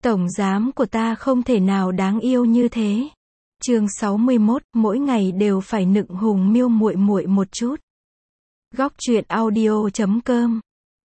Tổng giám của ta không thể nào đáng yêu như thế. Chương 61, mỗi ngày đều phải nựng Hùng Miêu muội muội một chút. Góc truyện audio.com.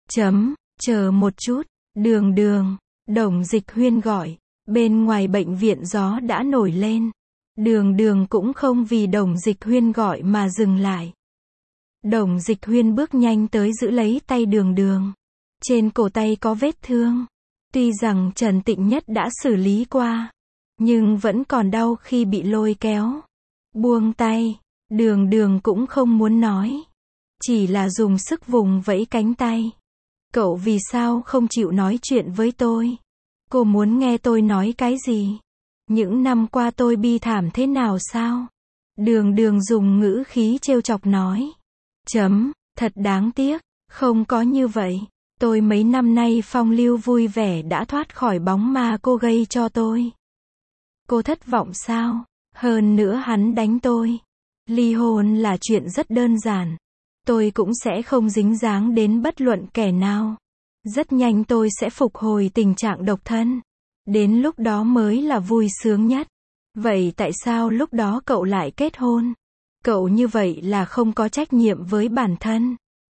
Chờ một chút, Đường, Đồng Dịch Huyên gọi. Bên ngoài bệnh viện gió đã nổi lên. Đường cũng không vì Đồng Dịch Huyên gọi mà dừng lại. Đồng Dịch Huyên bước nhanh tới giữ lấy tay Đường. Trên cổ tay có vết thương. Tuy rằng Trần Tịnh Nhất đã xử lý qua, nhưng vẫn còn đau khi bị lôi kéo. Buông tay, Đường cũng không muốn nói. Chỉ là dùng sức vùng vẫy cánh tay. Cậu vì sao không chịu nói chuyện với tôi? Cô muốn nghe tôi nói cái gì? Những năm qua tôi bi thảm thế nào sao? Đường dùng ngữ khí trêu chọc nói. Thật đáng tiếc, không có như vậy. Tôi mấy năm nay phong lưu vui vẻ đã thoát khỏi bóng ma cô gây cho tôi. Cô thất vọng sao? Hơn nữa hắn đánh tôi. Ly hôn là chuyện rất đơn giản. Tôi cũng sẽ không dính dáng đến bất luận kẻ nào. Rất nhanh tôi sẽ phục hồi tình trạng độc thân. Đến lúc đó mới là vui sướng nhất. Vậy tại sao lúc đó cậu lại kết hôn? Cậu như vậy là không có trách nhiệm với bản thân.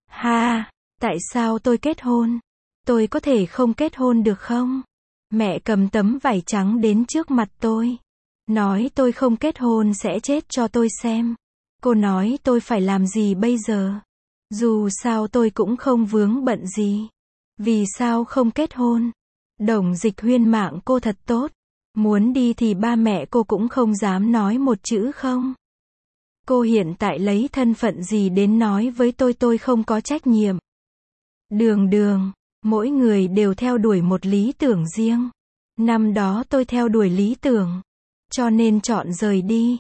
Tại sao tôi kết hôn? Tôi có thể không kết hôn được không? Mẹ cầm tấm vải trắng đến trước mặt tôi. Nói tôi không kết hôn sẽ chết cho tôi xem. Cô nói tôi phải làm gì bây giờ? Dù sao tôi cũng không vướng bận gì. Vì sao không kết hôn? Đồng Dịch Huyên mạng cô thật tốt. Muốn đi thì ba mẹ cô cũng không dám nói một chữ không. Cô hiện tại lấy thân phận gì đến nói với tôi không có trách nhiệm. Đường, mỗi người đều theo đuổi một lý tưởng riêng. Năm đó tôi theo đuổi lý tưởng, cho nên chọn rời đi.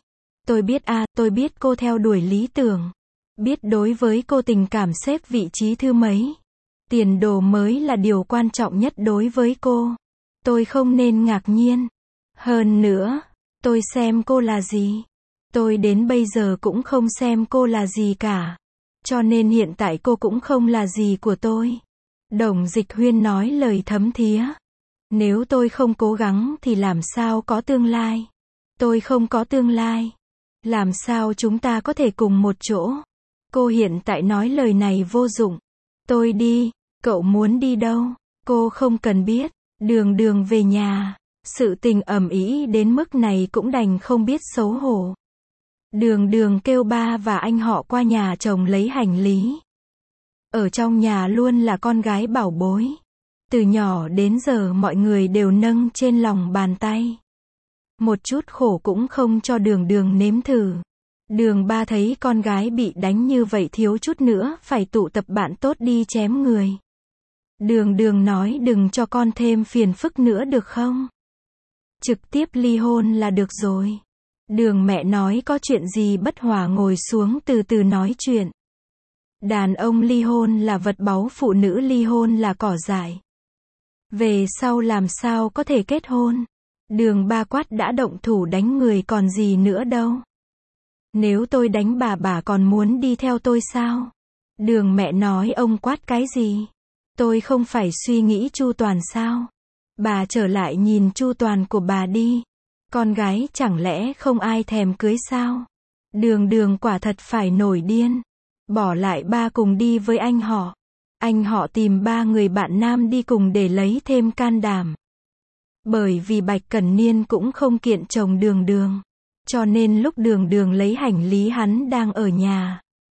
Tôi biết cô theo đuổi lý tưởng. Biết đối với cô tình cảm xếp vị trí thứ mấy. Tiền đồ mới là điều quan trọng nhất đối với cô. Tôi không nên ngạc nhiên. Hơn nữa, tôi xem cô là gì? Tôi đến bây giờ cũng không xem cô là gì cả. Cho nên hiện tại cô cũng không là gì của tôi. Đồng Dịch Huyên nói lời thấm thía. Nếu tôi không cố gắng thì làm sao có tương lai? Tôi không có tương lai. Làm sao chúng ta có thể cùng một chỗ? Cô hiện tại nói lời này vô dụng. Tôi đi, cậu muốn đi đâu? Cô không cần biết. Đường về nhà. Sự tình ầm ĩ đến mức này cũng đành không biết xấu hổ. Đường kêu ba và anh họ qua nhà chồng lấy hành lý. Ở trong nhà luôn là con gái bảo bối. Từ nhỏ đến giờ mọi người đều nâng trên lòng bàn tay. Một chút khổ cũng không cho đường nếm thử. Đường ba thấy con gái bị đánh như vậy thiếu chút nữa phải tụ tập bạn tốt đi chém người. Đường nói đừng cho con thêm phiền phức nữa được không? Trực tiếp ly hôn là được rồi. Đường mẹ nói có chuyện gì bất hòa ngồi xuống từ từ nói chuyện. Đàn ông ly hôn là vật báu, phụ nữ ly hôn là cỏ dại. Về sau làm sao có thể kết hôn? Đường ba quát đã động thủ đánh người còn gì nữa đâu. Nếu tôi đánh bà còn muốn đi theo tôi sao? Đường mẹ nói ông quát cái gì? Tôi không phải suy nghĩ chu toàn sao? Bà trở lại nhìn chu toàn của bà đi. Con gái chẳng lẽ không ai thèm cưới sao? Đường quả thật phải nổi điên. Bỏ lại ba cùng đi với anh họ. Anh họ tìm ba người bạn nam đi cùng để lấy thêm can đảm. Bởi vì Bạch Cẩn Niên cũng không kiện chồng đường. Cho nên lúc đường lấy hành lý hắn đang ở nhà.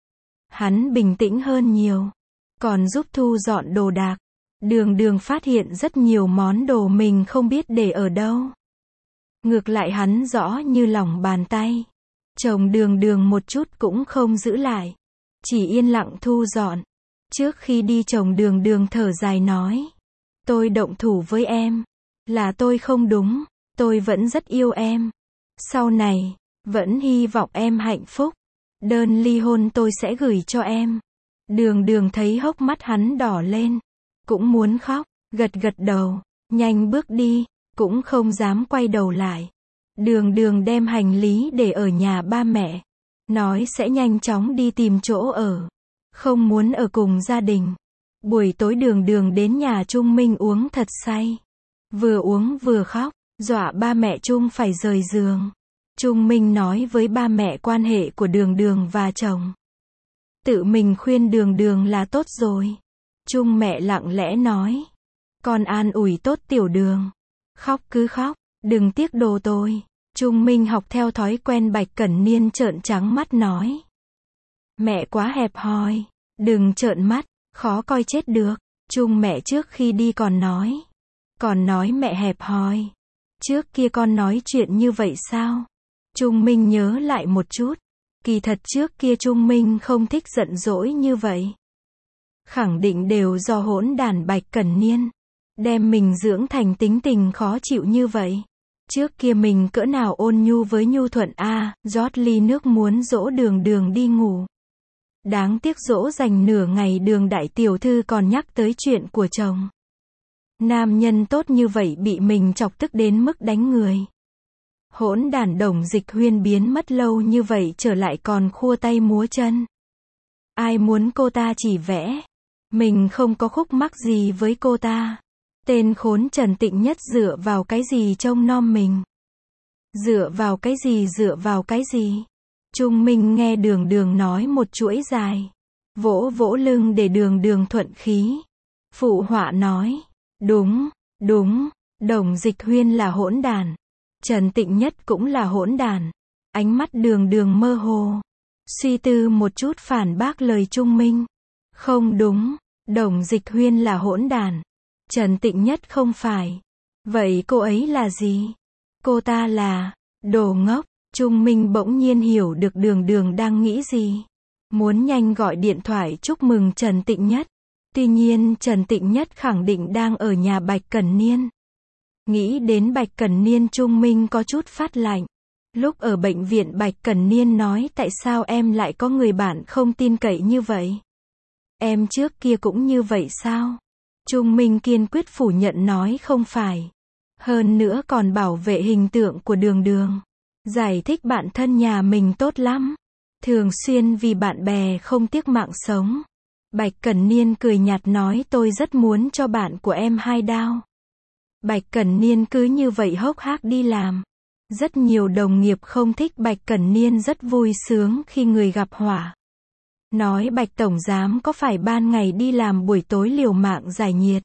Hắn bình tĩnh hơn nhiều. Còn giúp thu dọn đồ đạc. Đường phát hiện rất nhiều món đồ mình không biết để ở đâu. Ngược lại hắn rõ như lòng bàn tay. Chồng đường một chút cũng không giữ lại. Chỉ yên lặng thu dọn. Trước khi đi chồng đường thở dài nói. Tôi động thủ với em. Là tôi không đúng. Tôi vẫn rất yêu em. Sau này, vẫn hy vọng em hạnh phúc. Đơn ly hôn tôi sẽ gửi cho em. Đường thấy hốc mắt hắn đỏ lên. Cũng muốn khóc. Gật đầu. Nhanh bước đi. Cũng không dám quay đầu lại. Đường đem hành lý để ở nhà ba mẹ. Nói sẽ nhanh chóng đi tìm chỗ ở. Không muốn ở cùng gia đình. Buổi tối đường đến nhà Trung Minh uống thật say. Vừa uống vừa khóc, dọa ba mẹ Trung phải rời giường. Trung Minh nói với ba mẹ quan hệ của Đường Đường và chồng. Tự mình khuyên Đường Đường là tốt rồi. Trung mẹ lặng lẽ nói. Con an ủi tốt Tiểu Đường. Khóc cứ khóc, đừng tiếc đồ tôi. Trung Minh học theo thói quen Bạch Cẩn Niên trợn trắng mắt nói. Mẹ quá hẹp hòi, đừng trợn mắt, khó coi chết được. Trung mẹ trước khi đi còn nói mẹ hẹp hòi. Trước kia con nói chuyện như vậy sao? Trung Minh nhớ lại một chút. Kỳ thật trước kia Trung Minh không thích giận dỗi như vậy. Khẳng định đều do hỗn đản Bạch Cẩn Niên đem mình dưỡng thành tính tình khó chịu như vậy. Trước kia mình cỡ nào ôn nhu với Nhu Thuận a, rót ly nước muốn dỗ Đường Đường đi ngủ. Đáng tiếc dỗ dành nửa ngày Đường đại tiểu thư còn nhắc tới chuyện của chồng. Nam nhân tốt như vậy bị mình chọc tức đến mức đánh người. Hỗn đản Đồng Dịch Huyên biến mất lâu như vậy trở lại còn khua tay múa chân. Ai muốn cô ta chỉ vẽ. Mình không có khúc mắc gì với cô ta. Tên khốn Trần Tịnh Nhất dựa vào cái gì trông nom mình? Dựa vào cái gì? Trung Minh nghe Đường Đường nói một chuỗi dài. Vỗ vỗ lưng để Đường Đường thuận khí. Phụ họa nói. Đúng, Đồng Dịch Huyên là hỗn đản. Trần Tịnh Nhất cũng là hỗn đản. Ánh mắt Đường Đường mơ hồ. Suy tư một chút phản bác lời Trung Minh. Không đúng, Đồng Dịch Huyên là hỗn đản. Trần Tịnh Nhất không phải. Vậy cô ấy là gì? Cô ta là đồ ngốc. Trung Minh bỗng nhiên hiểu được Đường Đường đang nghĩ gì. Muốn nhanh gọi điện thoại chúc mừng Trần Tịnh Nhất. Tuy nhiên Trần Tịnh Nhất khẳng định đang ở nhà Bạch Cẩn Niên. Nghĩ đến Bạch Cẩn Niên Trung Minh có chút phát lạnh. Lúc ở bệnh viện Bạch Cẩn Niên nói tại sao em lại có người bạn không tin cậy như vậy? Em trước kia cũng như vậy sao? Trung Minh kiên quyết phủ nhận nói không phải. Hơn nữa còn bảo vệ hình tượng của Đường Đường. Giải thích bản thân nhà mình tốt lắm. Thường xuyên vì bạn bè không tiếc mạng sống. Bạch Cẩn Niên cười nhạt nói tôi rất muốn cho bạn của em 2 đao. Bạch Cẩn Niên cứ như vậy hốc hác đi làm. Rất nhiều đồng nghiệp không thích Bạch Cẩn Niên rất vui sướng khi người gặp họa. Nói Bạch Tổng Giám có phải ban ngày đi làm buổi tối liều mạng giải nhiệt.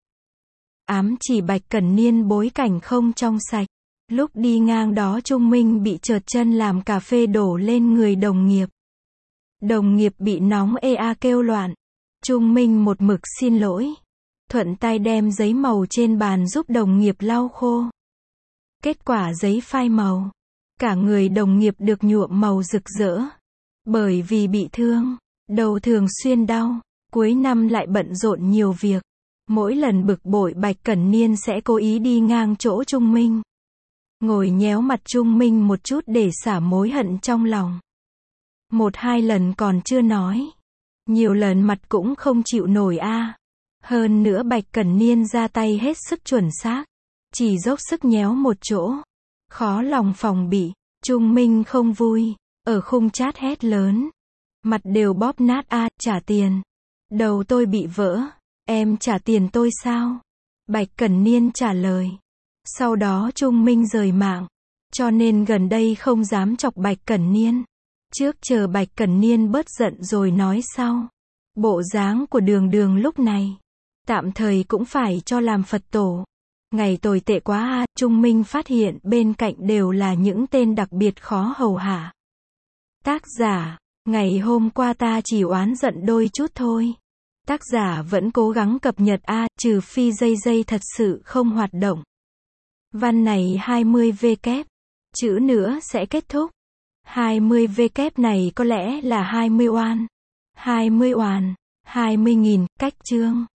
Ám chỉ Bạch Cẩn Niên bối cảnh không trong sạch. Lúc đi ngang đó Trung Minh bị trượt chân làm cà phê đổ lên người đồng nghiệp. Đồng nghiệp bị nóng ea kêu loạn. Trung Minh một mực xin lỗi. Thuận tay đem giấy màu trên bàn giúp đồng nghiệp lau khô. Kết quả giấy phai màu. Cả người đồng nghiệp được nhuộm màu rực rỡ. Bởi vì bị thương, đầu thường xuyên đau. Cuối năm lại bận rộn nhiều việc. Mỗi lần bực bội Bạch Cẩn Niên sẽ cố ý đi ngang chỗ Trung Minh. Ngồi nhéo mặt Trung Minh một chút để xả mối hận trong lòng. 1-2 lần còn chưa nói. Nhiều lần mặt cũng không chịu nổi a. Hơn nữa Bạch Cẩn Niên ra tay hết sức chuẩn xác. Chỉ dốc sức nhéo một chỗ. Khó lòng phòng bị. Trung Minh không vui. Ở khung chat hét lớn. Mặt đều bóp nát a, trả tiền. Đầu tôi bị vỡ. Em trả tiền tôi sao? Bạch Cẩn Niên trả lời. Sau đó Trung Minh rời mạng. Cho nên gần đây không dám chọc Bạch Cẩn Niên. Trước chờ Bạch Cẩn Niên bớt giận rồi nói sau. Bộ dáng của Đường Đường lúc này. Tạm thời cũng phải cho làm Phật tổ. Ngày tồi tệ quá a. Trung Minh phát hiện bên cạnh đều là những tên đặc biệt khó hầu hạ. Tác giả. Ngày hôm qua ta chỉ oán giận đôi chút thôi. Tác giả vẫn cố gắng cập nhật a, trừ phi dây thật sự không hoạt động. Văn này 20W. Chữ nữa sẽ kết thúc. 20W này có lẽ là 20 oan. 20 oàn. 20.000, cách chương.